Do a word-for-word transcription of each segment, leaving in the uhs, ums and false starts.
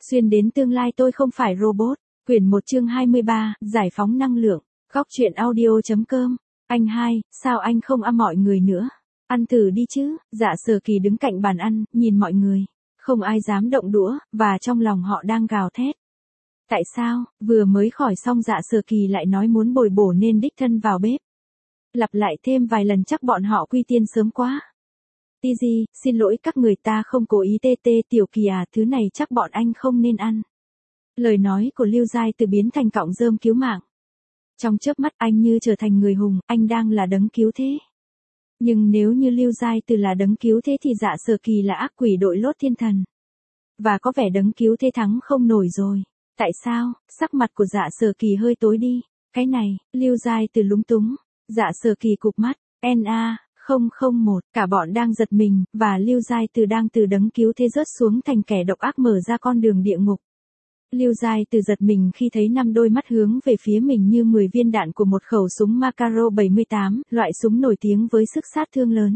Xuyên đến tương lai tôi không phải robot. Quyển một chương hai mươi ba, giải phóng năng lượng. Góc truyện audio chấm com. Anh hai, sao anh không âm mọi người nữa? Ăn thử đi chứ. Dạ Sở Kỳ đứng cạnh bàn ăn, nhìn mọi người. Không ai dám động đũa, và trong lòng họ đang gào thét. Tại sao, vừa mới khỏi xong Dạ Sở Kỳ lại nói muốn bồi bổ nên đích thân vào bếp. Lặp lại thêm vài lần chắc bọn họ quy tiên sớm quá. Tizi, xin lỗi các người ta không cố ý tê tê Tiểu Kỳ à, thứ này chắc bọn anh không nên ăn. Lời nói của Lưu Giai Từ biến thành cọng rơm cứu mạng. Trong chớp mắt anh như trở thành người hùng, anh đang là đấng cứu thế. Nhưng nếu như Lưu Giai Từ là đấng cứu thế thì Dạ Sở Kỳ là ác quỷ đội lốt thiên thần. Và có vẻ đấng cứu thế thắng không nổi rồi. Tại sao? Sắc mặt của Dạ Sở Kỳ hơi tối đi. Cái này, Lưu Giai Từ lúng túng. Dạ Sở Kỳ cụp mắt, N A không không một, cả bọn đang giật mình, và Lưu Giai Từ đang từ đấng cứu thế rớt xuống thành kẻ độc ác mở ra con đường địa ngục. Lưu Giai Từ giật mình khi thấy năm đôi mắt hướng về phía mình như mười viên đạn của một khẩu súng Makarov bảy mươi tám, loại súng nổi tiếng với sức sát thương lớn.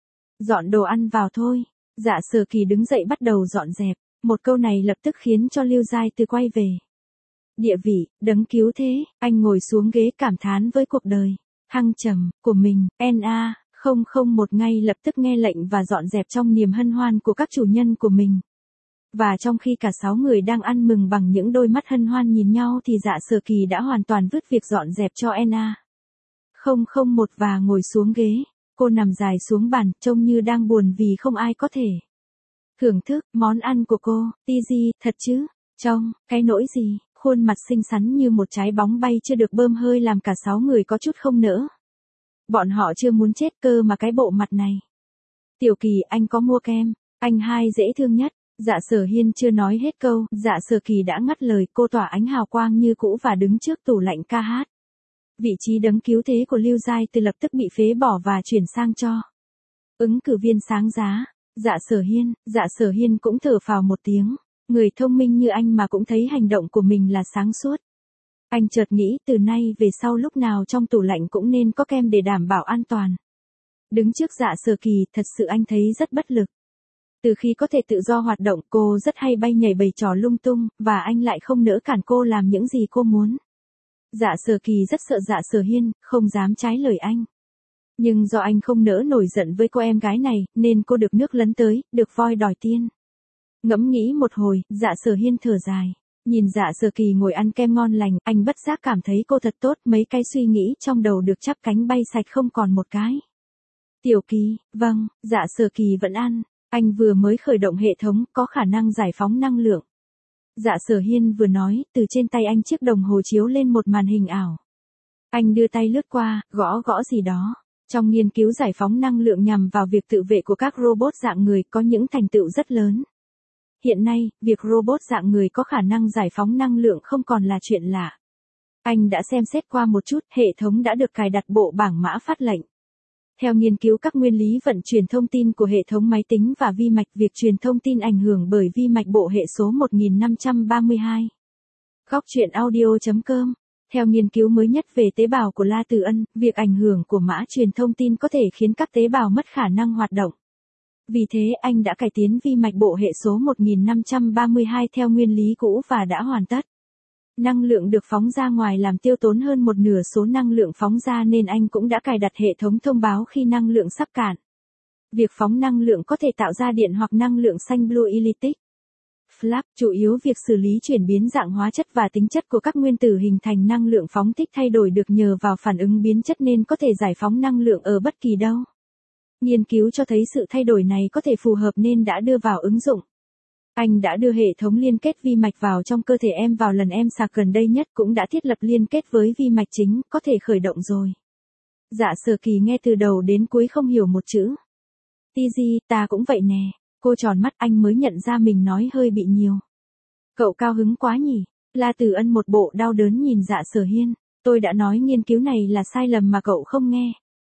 Dọn đồ ăn vào thôi. Dạ Sở Kỳ đứng dậy bắt đầu dọn dẹp. Một câu này lập tức khiến cho Lưu Giai Từ quay về. Địa vị, đấng cứu thế, anh ngồi xuống ghế cảm thán với cuộc đời thăng trầm của mình. N A không không một ngay lập tức nghe lệnh và dọn dẹp trong niềm hân hoan của các chủ nhân của mình. Và trong khi cả sáu người đang ăn mừng bằng những đôi mắt hân hoan nhìn nhau thì Dạ Sở Kỳ đã hoàn toàn vứt việc dọn dẹp cho N A không không một và ngồi xuống ghế. Cô nằm dài xuống bàn, trông như đang buồn vì không ai có thể thưởng thức món ăn của cô. Tizi, thật chứ? Trông, cái nỗi gì? Khuôn mặt xinh xắn như một trái bóng bay chưa được bơm hơi làm cả sáu người có chút không nỡ. Bọn họ chưa muốn chết cơ mà cái bộ mặt này. Tiểu Kỳ, anh có mua kem? Anh hai dễ thương nhất. Dạ Sở Hiên chưa nói hết câu, Dạ Sở Kỳ đã ngắt lời. Cô tỏa ánh hào quang như cũ và đứng trước tủ lạnh ca hát. Vị trí đấng cứu thế của Lưu Giai Từ lập tức bị phế bỏ và chuyển sang cho ứng cử viên sáng giá. Dạ Sở Hiên, Dạ Sở Hiên cũng thở phào một tiếng. Người thông minh như anh mà cũng thấy hành động của mình là sáng suốt. Anh chợt nghĩ từ nay về sau lúc nào trong tủ lạnh cũng nên có kem để đảm bảo an toàn. Đứng trước Dạ Sở Kỳ, thật sự anh thấy rất bất lực. Từ khi có thể tự do hoạt động, cô rất hay bay nhảy bày trò lung tung, và anh lại không nỡ cản cô làm những gì cô muốn. Dạ Sở Kỳ rất sợ Dạ Sở Hiên, không dám trái lời anh. Nhưng do anh không nỡ nổi giận với cô em gái này, nên cô được nước lấn tới, được voi đòi tiên. Ngẫm nghĩ một hồi, Dạ Sở Hiên thở dài. Nhìn Dạ Sở Kỳ ngồi ăn kem ngon lành, anh bất giác cảm thấy cô thật tốt, mấy cái suy nghĩ trong đầu được chắp cánh bay sạch không còn một cái. Tiểu Kỳ, vâng, Dạ Sở Kỳ vẫn ăn. Anh vừa mới khởi động hệ thống, có khả năng giải phóng năng lượng. Dạ Sở Hiên vừa nói, từ trên tay anh chiếc đồng hồ chiếu lên một màn hình ảo. Anh đưa tay lướt qua, gõ gõ gì đó. Trong nghiên cứu giải phóng năng lượng nhằm vào việc tự vệ của các robot dạng người có những thành tựu rất lớn. Hiện nay, việc robot dạng người có khả năng giải phóng năng lượng không còn là chuyện lạ. Anh đã xem xét qua một chút, hệ thống đã được cài đặt bộ bảng mã phát lệnh. Theo nghiên cứu các nguyên lý vận chuyển thông tin của hệ thống máy tính và vi mạch, việc truyền thông tin ảnh hưởng bởi vi mạch bộ hệ số một nghìn năm trăm ba mươi hai. Góc truyện audio chấm com. Theo nghiên cứu mới nhất về tế bào của La Từ Ân, việc ảnh hưởng của mã truyền thông tin có thể khiến các tế bào mất khả năng hoạt động. Vì thế anh đã cải tiến vi mạch bộ hệ số một nghìn năm trăm ba mươi hai theo nguyên lý cũ và đã hoàn tất. Năng lượng được phóng ra ngoài làm tiêu tốn hơn một nửa số năng lượng phóng ra nên anh cũng đã cài đặt hệ thống thông báo khi năng lượng sắp cạn. Việc phóng năng lượng có thể tạo ra điện hoặc năng lượng xanh blue elytic. Flap, chủ yếu việc xử lý chuyển biến dạng hóa chất và tính chất của các nguyên tử hình thành năng lượng phóng thích thay đổi được nhờ vào phản ứng biến chất nên có thể giải phóng năng lượng ở bất kỳ đâu. Nghiên cứu cho thấy sự thay đổi này có thể phù hợp nên đã đưa vào ứng dụng. Anh đã đưa hệ thống liên kết vi mạch vào trong cơ thể em vào lần em sạc gần đây nhất, cũng đã thiết lập liên kết với vi mạch chính, có thể khởi động rồi. Dạ Sở Kỳ nghe từ đầu đến cuối không hiểu một chữ. Tizi, ta cũng vậy nè. Cô tròn mắt, anh mới nhận ra mình nói hơi bị nhiều. Cậu cao hứng quá nhỉ? La Từ Ân một bộ đau đớn nhìn Dạ Sở Hiên. Tôi đã nói nghiên cứu này là sai lầm mà cậu không nghe.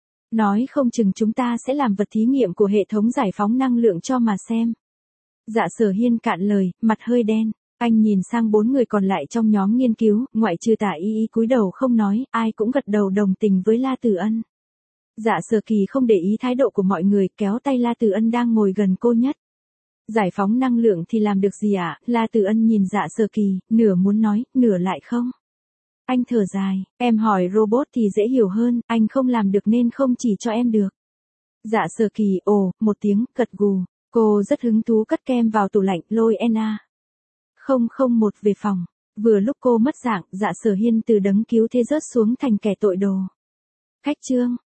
Nói không chừng chúng ta sẽ làm vật thí nghiệm của hệ thống giải phóng năng lượng cho mà xem. Dạ Sở Hiên cạn lời, mặt hơi đen. Anh nhìn sang bốn người còn lại trong nhóm nghiên cứu, ngoại trừ Tả Y Y cúi đầu không nói, ai cũng gật đầu đồng tình với La Từ Ân. Dạ Sở Kỳ không để ý thái độ của mọi người, kéo tay La Từ Ân đang ngồi gần cô nhất. Giải phóng năng lượng thì làm được gì ạ? La Từ Ân nhìn Dạ Sở Kỳ, nửa muốn nói, nửa lại không. Anh thở dài, em hỏi robot thì dễ hiểu hơn, anh không làm được nên không chỉ cho em được. Dạ Sở Kỳ, ồ, một tiếng, gật gù. Cô rất hứng thú cất kem vào tủ lạnh, lôi Anna không không một về phòng. Vừa lúc cô mất dạng, Dạ Sở Hiên từ đấng cứu thế rớt xuống thành kẻ tội đồ. Khách trương,